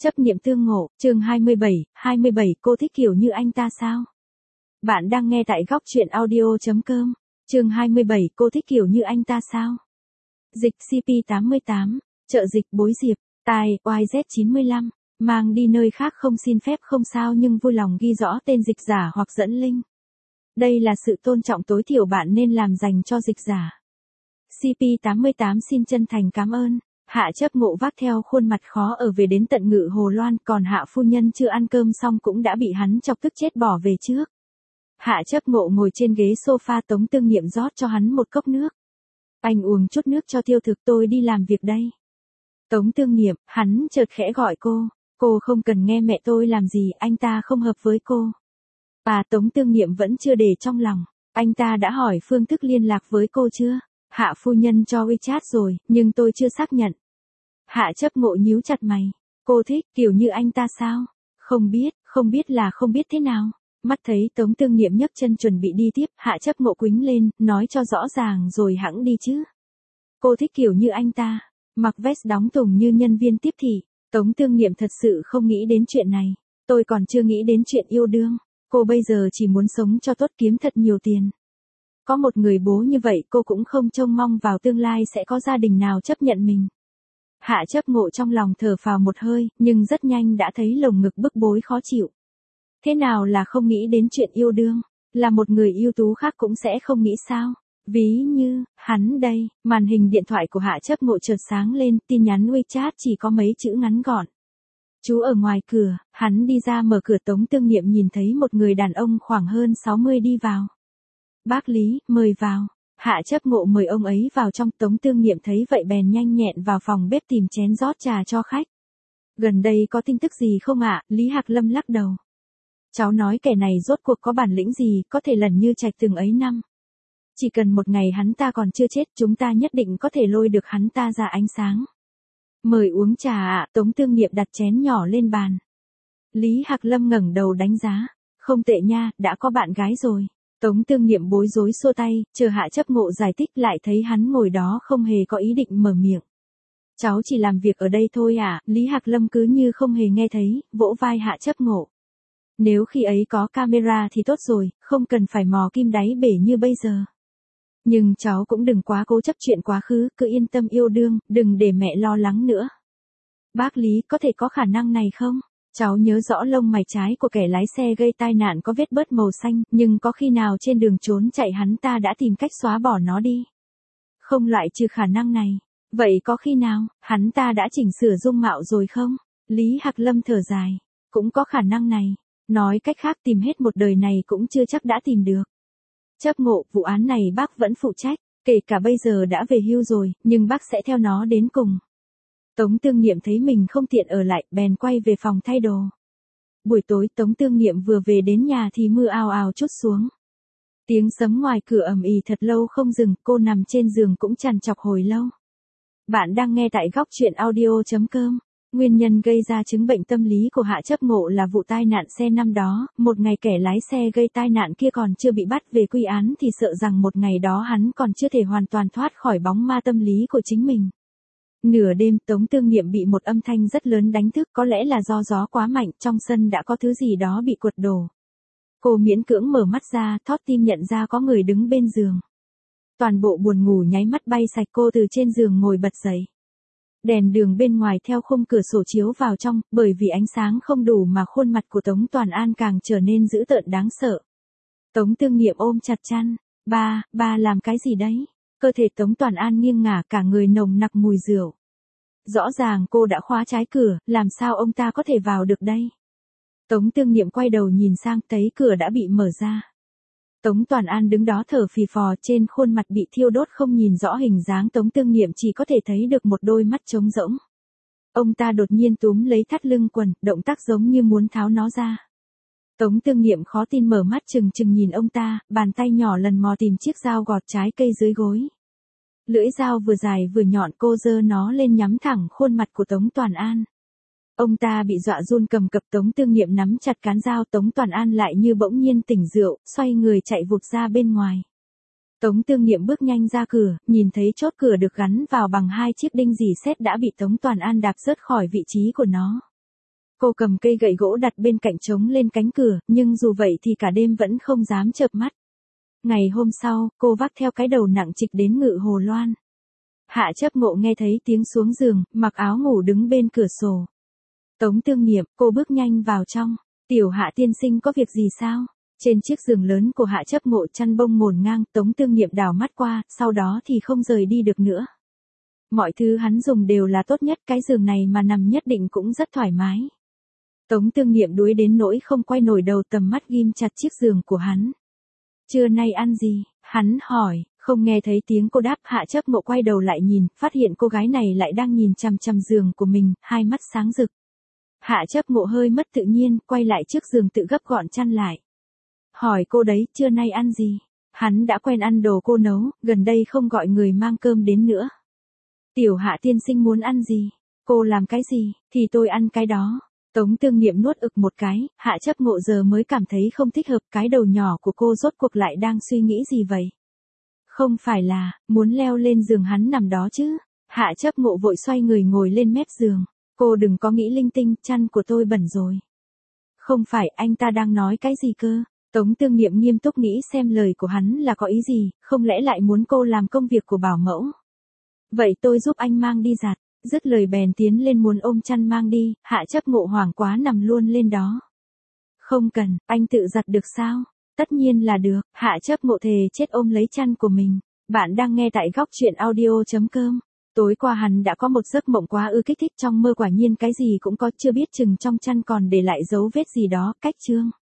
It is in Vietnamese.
Chấp niệm tương ngộ, chương 27, cô thích kiểu như anh ta sao? Bạn đang nghe tại góc truyện audio.com, chương 27, cô thích kiểu như anh ta sao? Dịch CP88, trợ dịch bối diệp, tài YZ95, mang đi nơi khác không xin phép không sao nhưng vui lòng ghi rõ tên dịch giả hoặc dẫn link. Đây là sự tôn trọng tối thiểu bạn nên làm dành cho dịch giả. CP88 xin chân thành cảm ơn. Hạ chấp ngộ vác theo khuôn mặt khó ở về đến tận Ngự Hồ Loan, còn hạ phu nhân chưa ăn cơm xong cũng đã bị hắn chọc tức chết bỏ về trước. Hạ chấp ngộ ngồi trên ghế sofa, Tống Tương Nhiệm rót cho hắn một cốc nước. Anh uống chút nước cho tiêu thực, tôi đi làm việc đây. Tống Tương Nhiệm, hắn chợt khẽ gọi cô không cần nghe mẹ tôi làm gì, anh ta không hợp với cô. Tống Tương Nhiệm vẫn chưa để trong lòng, anh ta đã hỏi phương thức liên lạc với cô chưa? Hạ phu nhân cho WeChat rồi, nhưng tôi chưa xác nhận. Hạ chấp ngộ nhíu chặt mày. Cô thích kiểu như anh ta sao? Không biết là không biết thế nào. Mắt thấy Tống Tương Nhiệm nhấc chân chuẩn bị đi tiếp, hạ chấp ngộ quýnh lên, nói cho rõ ràng rồi hẵng đi chứ. Cô thích kiểu như anh ta, mặc vest đóng tùng như nhân viên tiếp thị. Tống Tương Nhiệm thật sự không nghĩ đến chuyện này. Tôi còn chưa nghĩ đến chuyện yêu đương. Cô bây giờ chỉ muốn sống cho tốt, kiếm thật nhiều tiền. Có một người bố như vậy cô cũng không trông mong vào tương lai sẽ có gia đình nào chấp nhận mình. Hạ chấp ngộ trong lòng thở phào một hơi, nhưng rất nhanh đã thấy lồng ngực bức bối khó chịu. Thế nào là không nghĩ đến chuyện yêu đương? Là một người ưu tú khác cũng sẽ không nghĩ sao? Ví như, hắn đây, màn hình điện thoại của hạ chấp ngộ chợt sáng lên, tin nhắn WeChat chỉ có mấy chữ ngắn gọn. Chú ở ngoài cửa, hắn đi ra mở cửa. Tống Tương Nhiệm nhìn thấy một người đàn ông khoảng hơn 60 đi vào. Bác Lý, mời vào. Hạ chấp ngộ mời ông ấy vào trong. Tống Tương Nhiệm thấy vậy bèn nhanh nhẹn vào phòng bếp tìm chén rót trà cho khách. Gần đây có tin tức gì không ạ? Lý Hạc Lâm lắc đầu. Cháu nói kẻ này rốt cuộc có bản lĩnh gì, có thể lần như trạch từng ấy năm. Chỉ cần một ngày hắn ta còn chưa chết, chúng ta nhất định có thể lôi được hắn ta ra ánh sáng. Mời uống trà ạ. Tống Tương Nhiệm đặt chén nhỏ lên bàn. Lý Hạc Lâm ngẩng đầu đánh giá. Không tệ nha, đã có bạn gái rồi. Tống Tương Nhiệm bối rối xua tay, chờ hạ chấp ngộ giải thích, lại thấy hắn ngồi đó không hề có ý định mở miệng. Cháu chỉ làm việc ở đây thôi à? Lý Hạc Lâm cứ như không hề nghe thấy, vỗ vai hạ chấp ngộ. Nếu khi ấy có camera thì tốt rồi, không cần phải mò kim đáy bể như bây giờ. Nhưng cháu cũng đừng quá cố chấp chuyện quá khứ, cứ yên tâm yêu đương, đừng để mẹ lo lắng nữa. Bác Lý, có thể có khả năng này không? Cháu nhớ rõ lông mày trái của kẻ lái xe gây tai nạn có vết bớt màu xanh, nhưng có khi nào trên đường trốn chạy hắn ta đã tìm cách xóa bỏ nó đi? Không loại trừ khả năng này. Vậy có khi nào, hắn ta đã chỉnh sửa dung mạo rồi không? Lý Hạc Lâm thở dài. Cũng có khả năng này. Nói cách khác, tìm hết một đời này cũng chưa chắc đã tìm được. Chấp ngộ, vụ án này bác vẫn phụ trách, kể cả bây giờ đã về hưu rồi, nhưng bác sẽ theo nó đến cùng. Tống Tương Nhiệm thấy mình không tiện ở lại, bèn quay về phòng thay đồ. Buổi tối Tống Tương Nhiệm vừa về đến nhà thì mưa ào ào trút xuống. Tiếng sấm ngoài cửa ầm ĩ thật lâu không dừng, cô nằm trên giường cũng trằn trọc hồi lâu. Bạn đang nghe tại góc truyện audio.com. Nguyên nhân gây ra chứng bệnh tâm lý của hạ chấp ngộ là vụ tai nạn xe năm đó, một ngày kẻ lái xe gây tai nạn kia còn chưa bị bắt về quy án thì sợ rằng một ngày đó hắn còn chưa thể hoàn toàn thoát khỏi bóng ma tâm lý của chính mình. Nửa đêm Tống Tương Nhiệm bị một âm thanh rất lớn đánh thức, có lẽ là do gió quá mạnh, trong sân đã có thứ gì đó bị quật đổ. Cô miễn cưỡng mở mắt ra, thót tim nhận ra có người đứng bên giường. Toàn bộ buồn ngủ nháy mắt bay sạch, cô từ trên giường ngồi bật dậy. Đèn đường bên ngoài theo khung cửa sổ chiếu vào trong, bởi vì ánh sáng không đủ mà khuôn mặt của Tống Toàn An càng trở nên dữ tợn đáng sợ. Tống Tương Nhiệm ôm chặt chăn. Ba làm cái gì đấy? Cơ thể Tống Toàn An nghiêng ngả, cả người nồng nặc mùi rượu. Rõ ràng cô đã khóa trái cửa, làm sao ông ta có thể vào được đây? Tống Tương Nhiệm quay đầu nhìn sang, thấy cửa đã bị mở ra. Tống Toàn An đứng đó thở phì phò, trên khuôn mặt bị thiêu đốt không nhìn rõ hình dáng. Tống Tương Nhiệm chỉ có thể thấy được một đôi mắt trống rỗng. Ông ta đột nhiên túm lấy thắt lưng quần, động tác giống như muốn tháo nó ra. Tống Tương Nhiệm khó tin mở mắt trừng nhìn ông ta, bàn tay nhỏ lần mò tìm chiếc dao gọt trái cây dưới gối. Lưỡi dao vừa dài vừa nhọn, cô giơ nó lên nhắm thẳng khuôn mặt của Tống Toàn An. Ông ta bị dọa run cầm cập. Tống Tương Nhiệm nắm chặt cán dao. Tống Toàn An lại như bỗng nhiên tỉnh rượu, xoay người chạy vụt ra bên ngoài. Tống Tương Nhiệm bước nhanh ra cửa, nhìn thấy chốt cửa được gắn vào bằng hai chiếc đinh rỉ sét đã bị Tống Toàn An đạp rớt khỏi vị trí của nó. Cô cầm cây gậy gỗ đặt bên cạnh trống lên cánh cửa, nhưng dù vậy thì cả đêm vẫn không dám chợp mắt. Ngày hôm sau, cô vác theo cái đầu nặng trịch đến Ngự Hồ Loan. Hạ Chấp Ngộ nghe thấy tiếng xuống giường, mặc áo ngủ đứng bên cửa sổ. Tống Tương Niệm, cô bước nhanh vào trong. Tiểu Hạ tiên sinh có việc gì sao? Trên chiếc giường lớn của Hạ Chấp Ngộ chăn bông ngổn ngang, Tống Tương Niệm đảo mắt qua, sau đó thì không rời đi được nữa. Mọi thứ hắn dùng đều là tốt nhất, cái giường này mà nằm nhất định cũng rất thoải mái. Tống Tương Niệm đuối đến nỗi không quay nổi đầu, tầm mắt ghim chặt chiếc giường của hắn. Trưa nay ăn gì? Hắn hỏi, không nghe thấy tiếng cô đáp. Hạ Chấp Ngộ quay đầu lại nhìn, phát hiện cô gái này lại đang nhìn chằm chằm giường của mình, hai mắt sáng rực. Hạ Chấp Ngộ hơi mất tự nhiên, quay lại trước giường tự gấp gọn chăn lại. Hỏi cô đấy, trưa nay ăn gì? Hắn đã quen ăn đồ cô nấu, gần đây không gọi người mang cơm đến nữa. Tiểu Hạ tiên sinh muốn ăn gì? Cô làm cái gì, thì tôi ăn cái đó. Tống Tương Niệm nuốt ực một cái, Hạ Chấp Ngộ giờ mới cảm thấy không thích hợp, cái đầu nhỏ của cô rốt cuộc lại đang suy nghĩ gì vậy? Không phải là, muốn leo lên giường hắn nằm đó chứ? Hạ Chấp Ngộ vội xoay người ngồi lên mép giường. Cô đừng có nghĩ linh tinh, chăn của tôi bẩn rồi. Không phải, anh ta đang nói cái gì cơ? Tống Tương Niệm nghiêm túc nghĩ xem lời của hắn là có ý gì, không lẽ lại muốn cô làm công việc của bảo mẫu? Vậy tôi giúp anh mang đi giặt. Dứt lời bèn tiến lên muốn ôm chăn mang đi, Hạ Chấp Ngộ hoảng quá nằm luôn lên đó. Không cần, anh tự giặt được sao? Tất nhiên là được, Hạ Chấp Ngộ thề chết ôm lấy chăn của mình. Bạn đang nghe tại góc truyện audio.com. Tối qua hắn đã có một giấc mộng quá ư kích thích, trong mơ quả nhiên cái gì cũng có, chưa biết chừng trong chăn còn để lại dấu vết gì đó. Cách chương